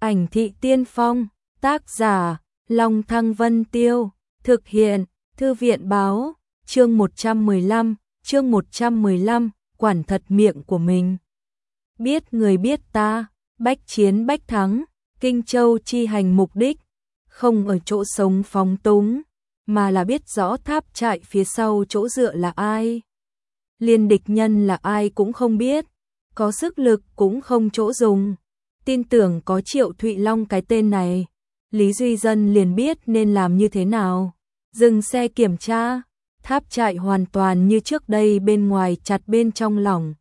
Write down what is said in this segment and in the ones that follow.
Ảnh thị tiên phong, tác giả, Long Thăng Vân Tiêu, thực hiện, Thư viện báo, chương 115, quản thật miệng của mình. Biết người biết ta, bách chiến bách thắng, Kinh Châu chi hành mục đích, không ở chỗ sống phóng túng, mà là biết rõ tháp trại phía sau chỗ dựa là ai. Liên địch nhân là ai cũng không biết, có sức lực cũng không chỗ dùng. Tin tưởng có Triệu Thụy Long cái tên này, Lý Duy Dân liền biết nên làm như thế nào. Dừng xe kiểm tra, tháp trại hoàn toàn như trước đây, bên ngoài chặt bên trong lỏng.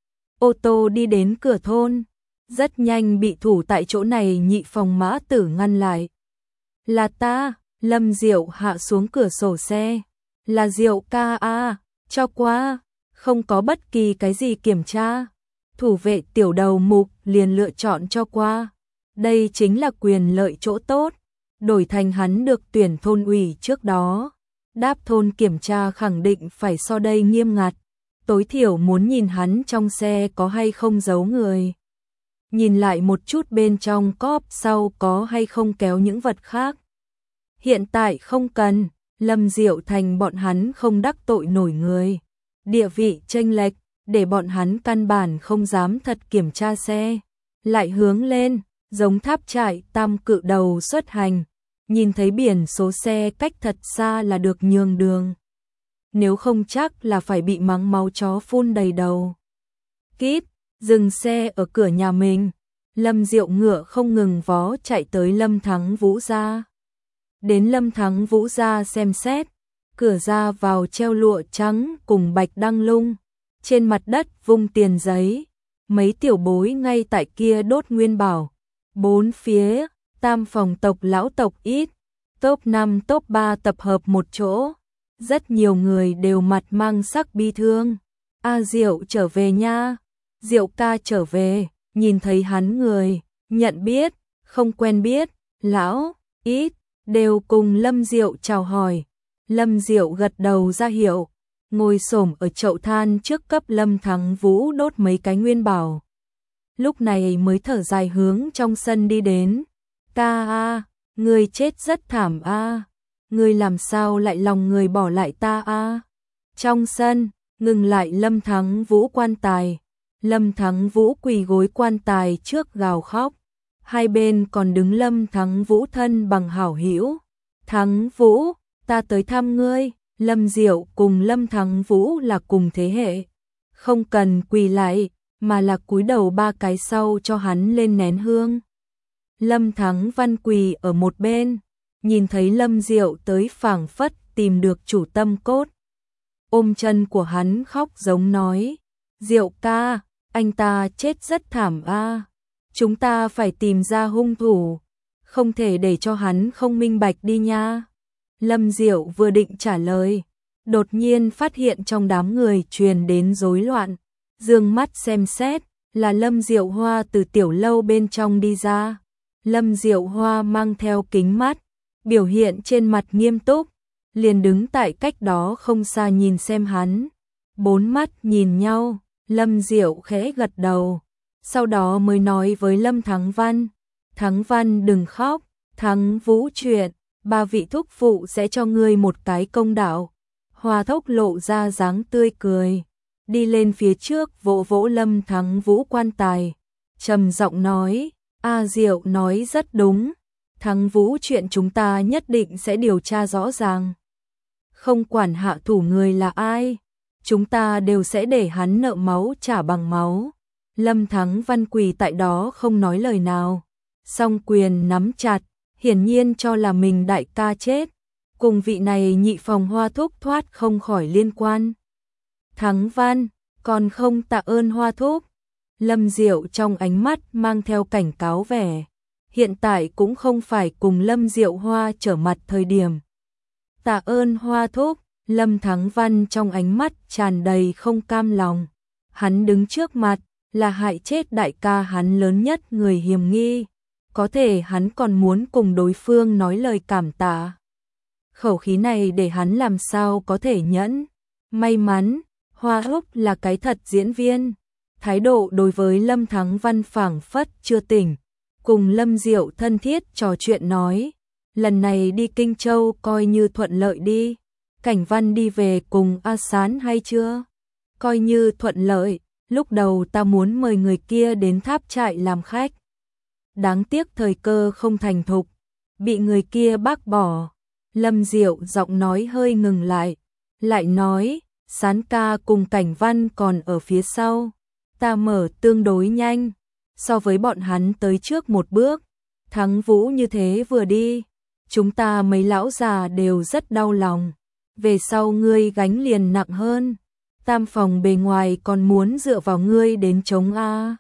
Ô tô đi đến cửa thôn, rất nhanh bị thủ tại chỗ này Nhị Phòng Mã Tử ngăn lại. Là ta, Lâm Diệu hạ xuống cửa sổ xe. Là Diệu ca a, cho qua, không có bất kỳ cái gì kiểm tra. Thủ vệ tiểu đầu mục liền lựa chọn cho qua. Đây chính là quyền lợi chỗ tốt, đổi thành hắn được tuyển thôn ủy trước đó. Đáp thôn kiểm tra khẳng định phải so đây nghiêm ngặt, tối thiểu muốn nhìn hắn trong xe có hay không giấu người. Nhìn lại một chút bên trong cốp sau có hay không kéo những vật khác. Hiện tại không cần, Lâm Diệu Thành bọn hắn không đắc tội nổi người. Địa vị chênh lệch, để bọn hắn căn bản không dám thật kiểm tra xe. Lại hướng lên, giống tháp trại tam cự đầu xuất hành, nhìn thấy biển số xe cách thật xa là được nhường đường. Nếu không chắc là phải bị mắng máu chó phun đầy đầu. Kíp, dừng xe ở cửa nhà mình, Lâm Diệu ngựa không ngừng vó chạy tới Lâm Thắng Vũ gia. Đến Lâm Thắng Vũ gia xem xét, cửa ra vào treo lụa trắng cùng bạch đăng lung, trên mặt đất vung tiền giấy, mấy tiểu bối ngay tại kia đốt nguyên bảo. Bốn phía, tam phòng tộc lão tộc ít, top 5 top 3 tập hợp một chỗ, rất nhiều người đều mặt mang sắc bi thương. A Diệu trở về nha, Diệu ca trở về, nhìn thấy hắn người, nhận biết, không quen biết, lão, ít, đều cùng Lâm Diệu chào hỏi. Lâm Diệu gật đầu ra hiệu, ngồi xổm ở chậu than trước cấp Lâm Thắng Vũ đốt mấy cái nguyên bảo. Lúc này mới thở dài hướng trong sân đi đến. Ca a, người chết rất thảm a, người làm sao lại lòng người bỏ lại ta a. Trong sân, ngừng lại Lâm Thắng Vũ quan tài. Lâm Thắng Vũ quỳ gối quan tài trước gào khóc. Hai bên còn đứng Lâm Thắng Vũ thân bằng hảo hữu. Thắng Vũ, ta tới thăm ngươi. Lâm Diệu cùng Lâm Thắng Vũ là cùng thế hệ, không cần quỳ lại, mà là cúi đầu ba cái sau cho hắn lên nén hương. Lâm Thắng Văn quỳ ở một bên, nhìn thấy Lâm Diệu tới phảng phất tìm được chủ tâm cốt. Ôm chân của hắn khóc giống nói, Diệu ca, anh ta chết rất thảm a, chúng ta phải tìm ra hung thủ, không thể để cho hắn không minh bạch đi nha. Lâm Diệu vừa định trả lời, đột nhiên phát hiện trong đám người truyền đến rối loạn, dương mắt xem xét, là Lâm Diệu Hoa từ tiểu lâu bên trong đi ra. Lâm Diệu Hoa mang theo kính mắt, biểu hiện trên mặt nghiêm túc, liền đứng tại cách đó không xa nhìn xem hắn. Bốn mắt nhìn nhau, Lâm Diệu khẽ gật đầu, sau đó mới nói với Lâm Thắng Văn, Thắng Văn đừng khóc, Thắng Vũ chuyện, ba vị thúc phụ sẽ cho ngươi một cái công đạo. Hoa Thốc lộ ra dáng tươi cười, đi lên phía trước vỗ vỗ Lâm Thắng Vũ quan tài, trầm giọng nói, A Diệu nói rất đúng, Thắng Vũ chuyện chúng ta nhất định sẽ điều tra rõ ràng. Không quản hạ thủ người là ai, chúng ta đều sẽ để hắn nợ máu trả bằng máu. Lâm Thắng Văn quỳ tại đó không nói lời nào, song quyền nắm chặt, hiển nhiên cho là mình đại ca chết, cùng vị này Nhị Phòng Hoa Thúc thoát không khỏi liên quan. Thắng Văn, còn không tạ ơn Hoa Thúc. Lâm Diệu trong ánh mắt mang theo cảnh cáo vẻ, hiện tại cũng không phải cùng Lâm Diệu Hoa trở mặt thời điểm. Tạ ơn Hoa Thúc, Lâm Thắng Văn trong ánh mắt tràn đầy không cam lòng. Hắn đứng trước mặt, là hại chết đại ca hắn lớn nhất người hiểm nghi. Có thể hắn còn muốn cùng đối phương nói lời cảm tạ. Khẩu khí này để hắn làm sao có thể nhẫn. May mắn, Hoa Thúc là cái thật diễn viên. Thái độ đối với Lâm Thắng Văn phảng phất chưa tỉnh. cùng Lâm Diệu thân thiết trò chuyện nói, lần này đi Kinh Châu coi như thuận lợi đi, Cảnh Văn đi về cùng A Sán hay chưa? Coi như thuận lợi, lúc đầu ta muốn mời người kia đến Tháp Trại làm khách. Đáng tiếc thời cơ không thành thục, bị người kia bác bỏ. Lâm Diệu giọng nói hơi ngừng lại nói, Sán ca cùng Cảnh Văn còn ở phía sau, ta mở tương đối nhanh, so với bọn hắn tới trước một bước. Thắng Vũ như thế vừa đi, chúng ta mấy lão già đều rất đau lòng, về sau ngươi gánh liền nặng hơn, Tam phòng bề ngoài còn muốn dựa vào ngươi đến chống a.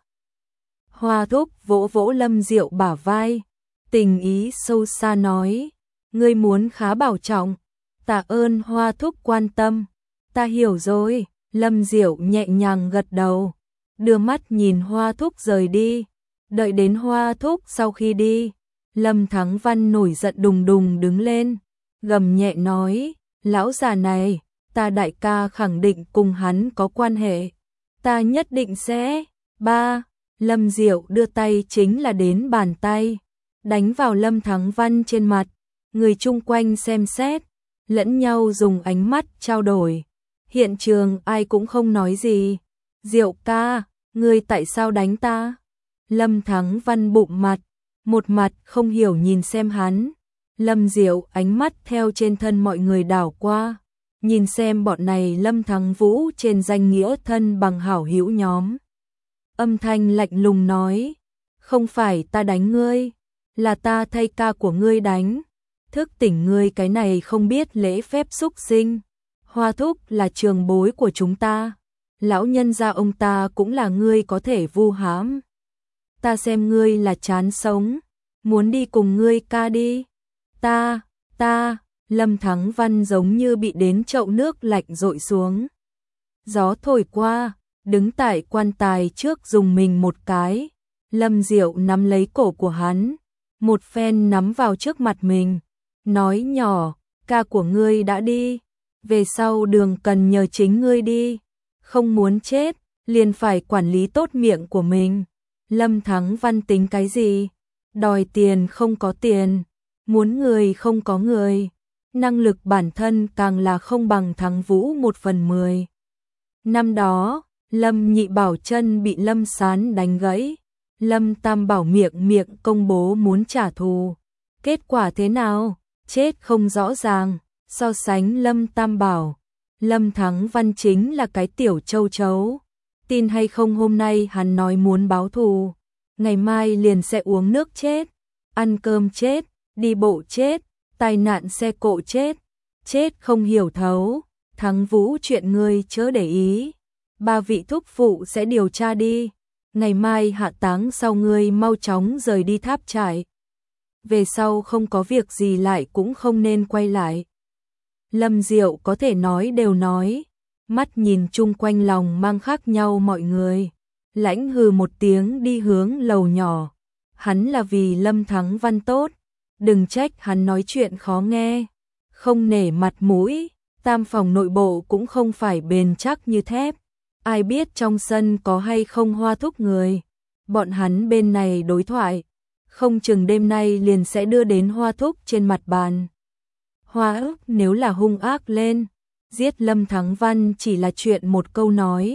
Hoa Thúc vỗ vỗ Lâm Diệu bả vai, tình ý sâu xa nói, ngươi muốn khá bảo trọng, tạ ơn Hoa Thúc quan tâm, ta hiểu rồi. Lâm Diệu nhẹ nhàng gật đầu, đưa mắt nhìn Hoa Thúc rời đi. Đợi đến Hoa Thúc sau khi đi, Lâm Thắng Văn nổi giận đùng đùng đứng lên, gầm nhẹ nói, lão già này, ta đại ca khẳng định cùng hắn có quan hệ, ta nhất định sẽ. Ba, Lâm Diệu đưa tay chính là đến bàn tay, đánh vào Lâm Thắng Văn trên mặt, người chung quanh xem xét, lẫn nhau dùng ánh mắt trao đổi. Hiện trường ai cũng không nói gì. Diệu ca, ngươi tại sao đánh ta? Lâm Thắng Văn bụng mặt, một mặt không hiểu nhìn xem hắn. Lâm Diệu ánh mắt theo trên thân mọi người đảo qua, nhìn xem bọn này Lâm Thắng Vũ trên danh nghĩa thân bằng hảo hữu nhóm. Âm thanh lạnh lùng nói, không phải ta đánh ngươi, là ta thay ca của ngươi đánh. Thức tỉnh ngươi cái này không biết lễ phép xúc sinh. Hoa Thúc là trường bối của chúng ta, lão nhân gia ông ta cũng là ngươi có thể vu hãm. Ta xem ngươi là chán sống, muốn đi cùng ngươi ca đi. Ta, Lâm Thắng Văn giống như bị đến chậu nước lạnh dội xuống. Gió thổi qua, đứng tại quan tài trước dùng mình một cái. Lâm Diệu nắm lấy cổ của hắn, một phen nắm vào trước mặt mình, nói nhỏ, ca của ngươi đã đi, về sau đường cần nhờ chính ngươi đi, không muốn chết, liền phải quản lý tốt miệng của mình. Lâm Thắng Văn tính cái gì? Đòi tiền không có tiền, muốn người không có người, năng lực bản thân càng là không bằng Thắng Vũ 1/10. Năm đó, Lâm Nhị Bảo chân bị Lâm Sán đánh gãy, Lâm Tam Bảo miệng công bố muốn trả thù. Kết quả thế nào? Chết không rõ ràng. So sánh Lâm Tam Bảo, Lâm Thắng Văn chính là cái tiểu châu chấu. Tin hay không hôm nay hắn nói muốn báo thù, ngày mai liền sẽ uống nước chết, ăn cơm chết, đi bộ chết, tai nạn xe cộ chết, chết không hiểu thấu. Thắng Vũ chuyện ngươi chớ để ý, 3 vị thúc phụ sẽ điều tra đi, ngày mai hạ táng sau ngươi mau chóng rời đi Tháp Trại. Về sau không có việc gì lại cũng không nên quay lại. Lâm Diệu có thể nói đều nói, mắt nhìn chung quanh lòng mang khác nhau mọi người, lãnh hừ một tiếng đi hướng lầu nhỏ. Hắn là vì Lâm Thắng Văn tốt, đừng trách hắn nói chuyện khó nghe, không nể mặt mũi. Tam phòng nội bộ cũng không phải bền chắc như thép, ai biết trong sân có hay không Hoa Thúc người. Bọn hắn bên này đối thoại, không chừng đêm nay liền sẽ đưa đến Hoa Thúc trên mặt bàn. Hoa ức nếu là hung ác lên, giết Lâm Thắng Văn chỉ là chuyện một câu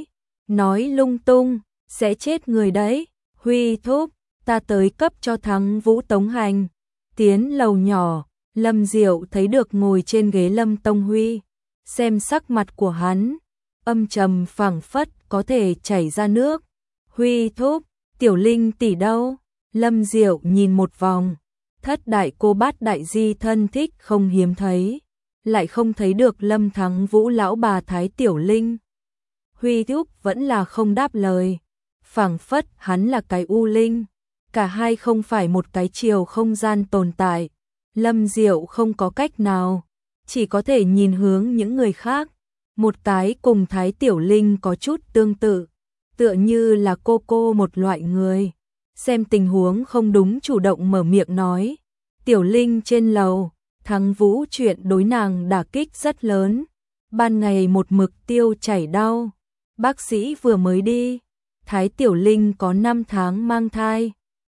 nói lung tung, sẽ chết người đấy. Huy Thúc, ta tới cấp cho Thắng Vũ tống hành. Tiến lầu nhỏ, Lâm Diệu thấy được ngồi trên ghế Lâm Tông Huy, xem sắc mặt của hắn, âm trầm phảng phất có thể chảy ra nước. Huy Thúc, Tiểu Linh tỷ đâu? Lâm Diệu nhìn một vòng, thất đại cô bát đại di thân thích không hiếm thấy, lại không thấy được Lâm Thắng Vũ lão bà Thái Tiểu Linh. Huy Thúc vẫn là không đáp lời, phảng phất hắn là cái u linh, cả hai không phải một cái chiều không gian tồn tại. Lâm Diệu không có cách nào, chỉ có thể nhìn hướng những người khác, một cái cùng Thái Tiểu Linh có chút tương tự, tựa như là cô một loại người. Xem tình huống không đúng chủ động mở miệng nói, Tiểu Linh trên lầu, Thắng Vũ chuyện đối nàng đả kích rất lớn, ban ngày một mực tiêu chảy đau, bác sĩ vừa mới đi, Thái Tiểu Linh có 5 tháng mang thai,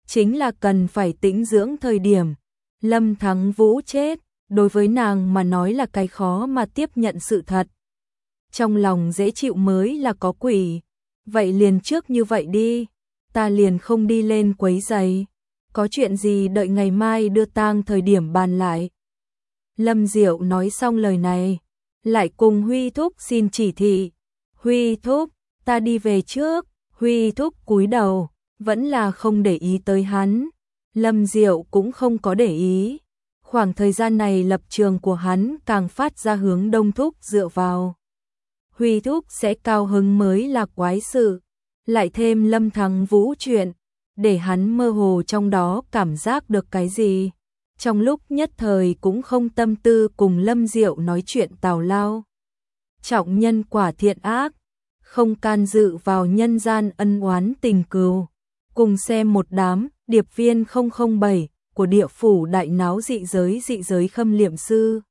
chính là cần phải tĩnh dưỡng thời điểm. Lâm Thắng Vũ chết, đối với nàng mà nói là cái khó mà tiếp nhận sự thật. Trong lòng dễ chịu mới là có quỷ. Vậy liền trước như vậy đi, ta liền không đi lên quấy giày. Có chuyện gì đợi ngày mai đưa tang thời điểm bàn lại. Lâm Diệu nói xong lời này, lại cùng Huy Thúc xin chỉ thị. Huy Thúc, ta đi về trước. Huy Thúc cúi đầu, vẫn là không để ý tới hắn. Lâm Diệu cũng không có để ý. Khoảng thời gian này lập trường của hắn càng phát ra hướng Đông Thúc dựa vào. Huy Thúc sẽ cao hứng mới là quái sự. Lại thêm Lâm Thắng Vũ chuyện, để hắn mơ hồ trong đó cảm giác được cái gì. Trong lúc nhất thời cũng không tâm tư cùng Lâm Diệu nói chuyện tào lao. Trọng nhân quả thiện ác, không can dự vào nhân gian ân oán tình cừu. Cùng xem một đám điệp viên 007 của địa phủ đại náo dị giới khâm liệm sư.